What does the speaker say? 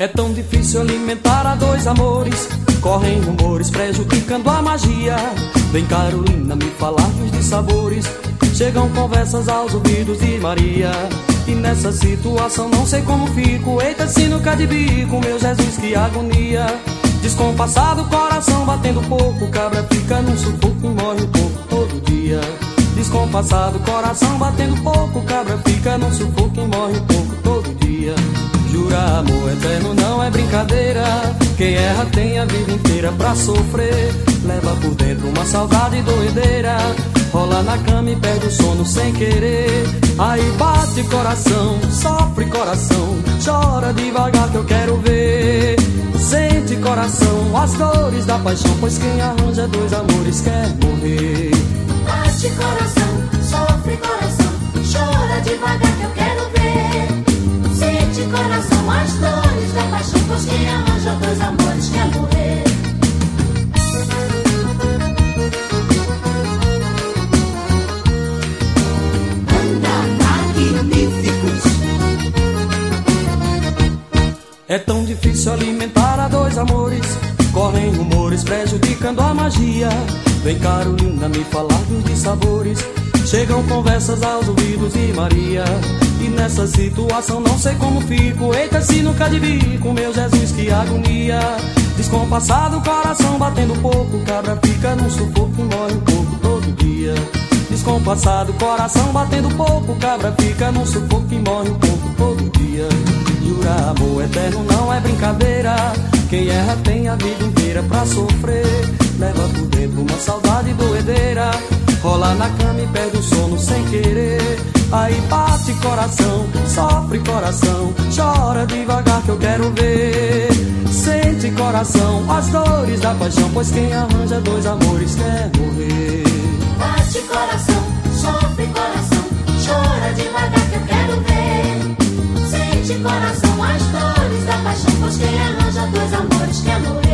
É tão difícil alimentar a dois amores, correm rumores prejudicando a magia. Vem Carolina me falar de sabores, chegam conversas aos ouvidos de Maria. E nessa situação não sei como fico, eita sinuca de bico, meu Jesus que agonia. Descompassado, coração batendo pouco, cabra fica num sufoco e morre um pouco todo dia. Descompassado, coração batendo pouco, cabra fica num sufoco e morre um pouco todo dia. Jura amor eterno, não é brincadeira, quem erra tem a vida inteira pra sofrer. Leva por dentro uma saudade doideira, rola na cama e perde o sono sem querer. Aí bate coração, sofre coração, chora devagar que eu quero ver. Sente coração, as dores da paixão, pois quem arranja dois amores quer morrer. Bate coração, sofre coração, chora devagar que eu quero ver. Sente coração, as dores da paixão, pois quem arranja dois amores quer morrer. É tão difícil alimentar a dois amores, correm rumores prejudicando a magia. Vem Carolina me falar de sabores, chegam conversas aos ouvidos de Maria. E nessa situação não sei como fico, eita sinuca de bico, meu Jesus que agonia. Descompassado, coração batendo pouco, cabra fica num sufoco e morre um pouco todo dia. Descompassado, coração batendo pouco, cabra fica num sufoco e morre um pouco todo dia. Jura amor eterno, não é brincadeira, quem erra tem a vida inteira pra sofrer. Leva por dentro uma saudade doideira, rola na cama e perde o sono sem querer. Aí bate coração, sofre coração, chora devagar que eu quero ver. Sente coração, as dores da paixão, pois quem arranja dois amores quer morrer. Bate coração, sofre coração, chora devagar que eu quero ver. Sente coração, as dores da paixão, pois quem arranja dois amores quer morrer.